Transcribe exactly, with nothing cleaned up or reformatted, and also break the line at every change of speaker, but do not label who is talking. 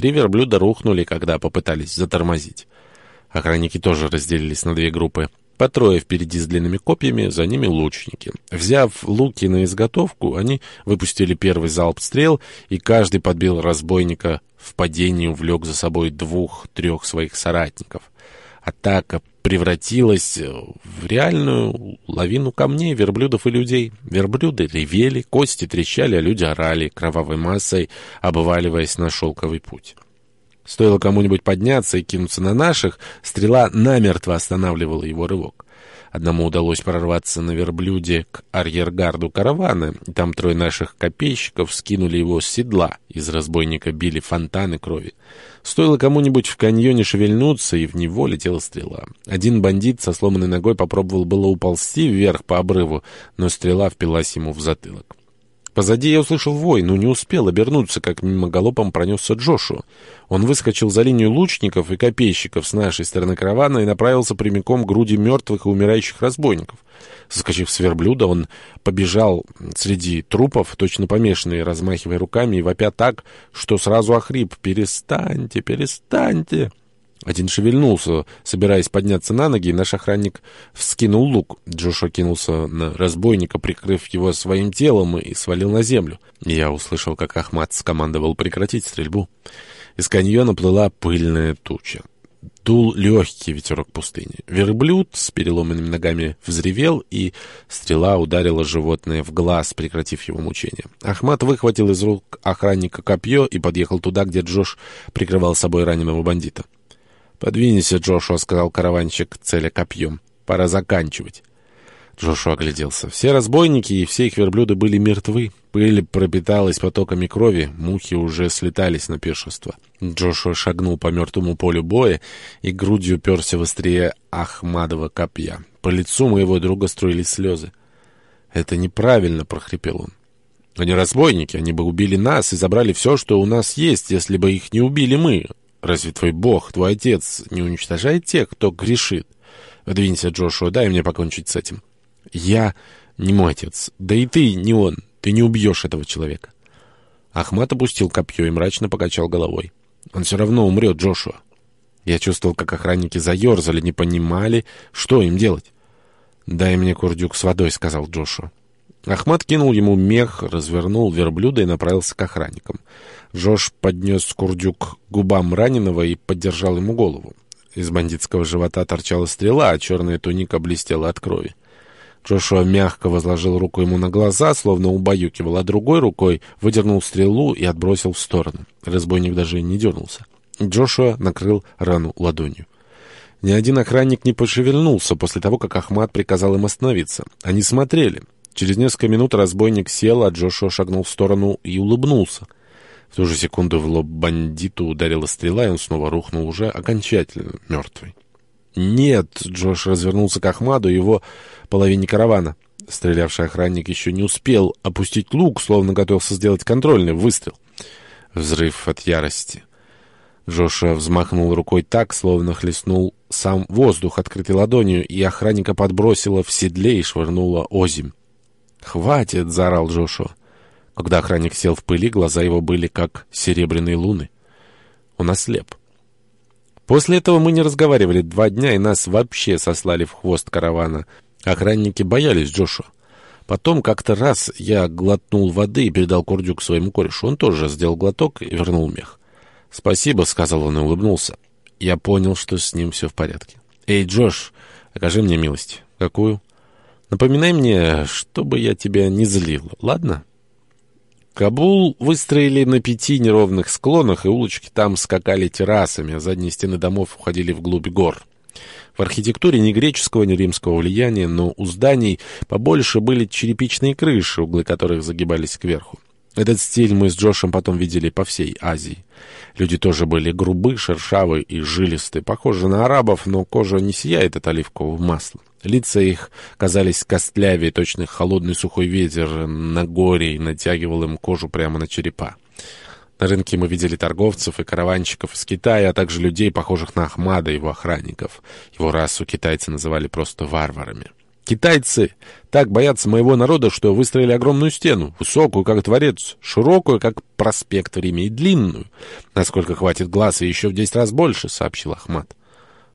три верблюда рухнули, когда попытались затормозить. Охранники тоже разделились на две группы. По трое впереди с длинными копьями, за ними лучники. Взяв луки на изготовку, они выпустили первый залп стрел, и каждый подбил разбойника, в падении увлек за собой двух-трех своих соратников. Атака превратилась в реальную лавину камней, верблюдов и людей. Верблюды ревели, кости трещали, а люди орали, кровавой массой обваливаясь на шелковый путь. Стоило кому-нибудь подняться и кинуться на наших, стрела намертво останавливала его рывок. Одному удалось прорваться на верблюде к арьергарду каравана, и там трое наших копейщиков скинули его с седла. Из разбойника били фонтаны крови. Стоило кому-нибудь в каньоне шевельнуться, и в него летела стрела. Один бандит со сломанной ногой попробовал было уползти вверх по обрыву, но стрела впилась ему в затылок. Позади я услышал вой, но не успел обернуться, как мимо галопом пронесся Джошуа. Он выскочил за линию лучников и копейщиков с нашей стороны каравана и направился прямиком к груди мертвых и умирающих разбойников. Соскочив с верблюда, он побежал среди трупов, точно помешанный, размахивая руками и вопя так, что сразу охрип: «Перестаньте, перестаньте!» Один шевельнулся, собираясь подняться на ноги, и наш охранник вскинул лук. Джошуа кинулся на разбойника, прикрыв его своим телом, и свалил на землю. Я услышал, как Ахмад скомандовал прекратить стрельбу. Из каньона плыла пыльная туча. Дул легкий ветерок пустыни. Верблюд с переломанными ногами взревел, и стрела ударила животное в глаз, прекратив его мучение. Ахмад выхватил из рук охранника копье и подъехал туда, где Джош прикрывал собой раненого бандита. «Подвинься, Джошуа», — сказал караванщик, целя копьем. «Пора заканчивать». Джошуа огляделся. Все разбойники и все их верблюды были мертвы. Пыль пропиталась потоками крови, мухи уже слетались на пиршество. Джошуа шагнул по мертвому полю боя и грудью уперся в острие Ахмадова копья. По лицу моего друга струились слезы. «Это неправильно», — прохрипел он. «Они разбойники, они бы убили нас и забрали все, что у нас есть, если бы их не убили мы. Разве твой бог, твой отец, не уничтожает тех, кто грешит? Двинься, Джошуа, дай мне покончить с этим». «Я не мой отец. Да и ты не он. Ты не убьешь этого человека». Ахмад опустил копье и мрачно покачал головой. «Он все равно умрет, Джошуа». Я чувствовал, как охранники заерзали, не понимали, что им делать. «Дай мне курдюк с водой», — сказал Джошуа. Ахмад кинул ему мех, развернул верблюда и направился к охранникам. Джош поднес курдюк к губам раненого и поддержал ему голову. Из бандитского живота торчала стрела, а черная туника блестела от крови. Джошуа мягко возложил руку ему на глаза, словно убаюкивал, а другой рукой выдернул стрелу и отбросил в сторону. Разбойник даже не дернулся. Джошуа накрыл рану ладонью. Ни один охранник не пошевельнулся после того, как Ахмад приказал им остановиться. Они смотрели. Через несколько минут разбойник сел, а Джошуа шагнул в сторону и улыбнулся. В ту же секунду в лоб бандиту ударила стрела, и он снова рухнул уже окончательно мертвый. «Нет!» — Джош развернулся к Ахмаду и его половине каравана. Стрелявший охранник еще не успел опустить лук, словно готовился сделать контрольный выстрел. Взрыв от ярости. Джошуа взмахнул рукой так, словно хлестнул сам воздух открытой ладонью, и охранника подбросило в седле и швырнуло озимь. «Хватит!» — заорал Джошуа. Когда охранник сел в пыли, глаза его были как серебряные луны. Он ослеп. После этого мы не разговаривали два дня, и нас вообще сослали в хвост каравана. Охранники боялись Джошуа. Потом как-то раз я глотнул воды и передал курдюк своему корешу. Он тоже сделал глоток и вернул мех. «Спасибо», — сказал он и улыбнулся. Я понял, что с ним все в порядке. «Эй, Джош, окажи мне милость». «Какую?» «Напоминай мне, чтобы я тебя не злил, ладно?» Кабул выстроили на пяти неровных склонах, и улочки там скакали террасами, а задние стены домов уходили вглубь гор. В архитектуре ни греческого, ни римского влияния, но у зданий побольше были черепичные крыши, углы которых загибались кверху. Этот стиль мы с Джошем потом видели по всей Азии. Люди тоже были грубы, шершавы и жилисты, похожи на арабов, но кожа не сияет от оливкового масла. Лица их казались костлявее, точно холодный сухой ветер на горе натягивал им кожу прямо на черепа. На рынке мы видели торговцев и караванщиков из Китая, а также людей, похожих на Ахмада и его охранников. Его расу китайцы называли просто варварами. Китайцы так боятся моего народа, что выстроили огромную стену, высокую, как дворец, широкую, как проспект Рима, и длинную, насколько хватит глаз, и еще в десять раз больше, — сообщил Ахмат.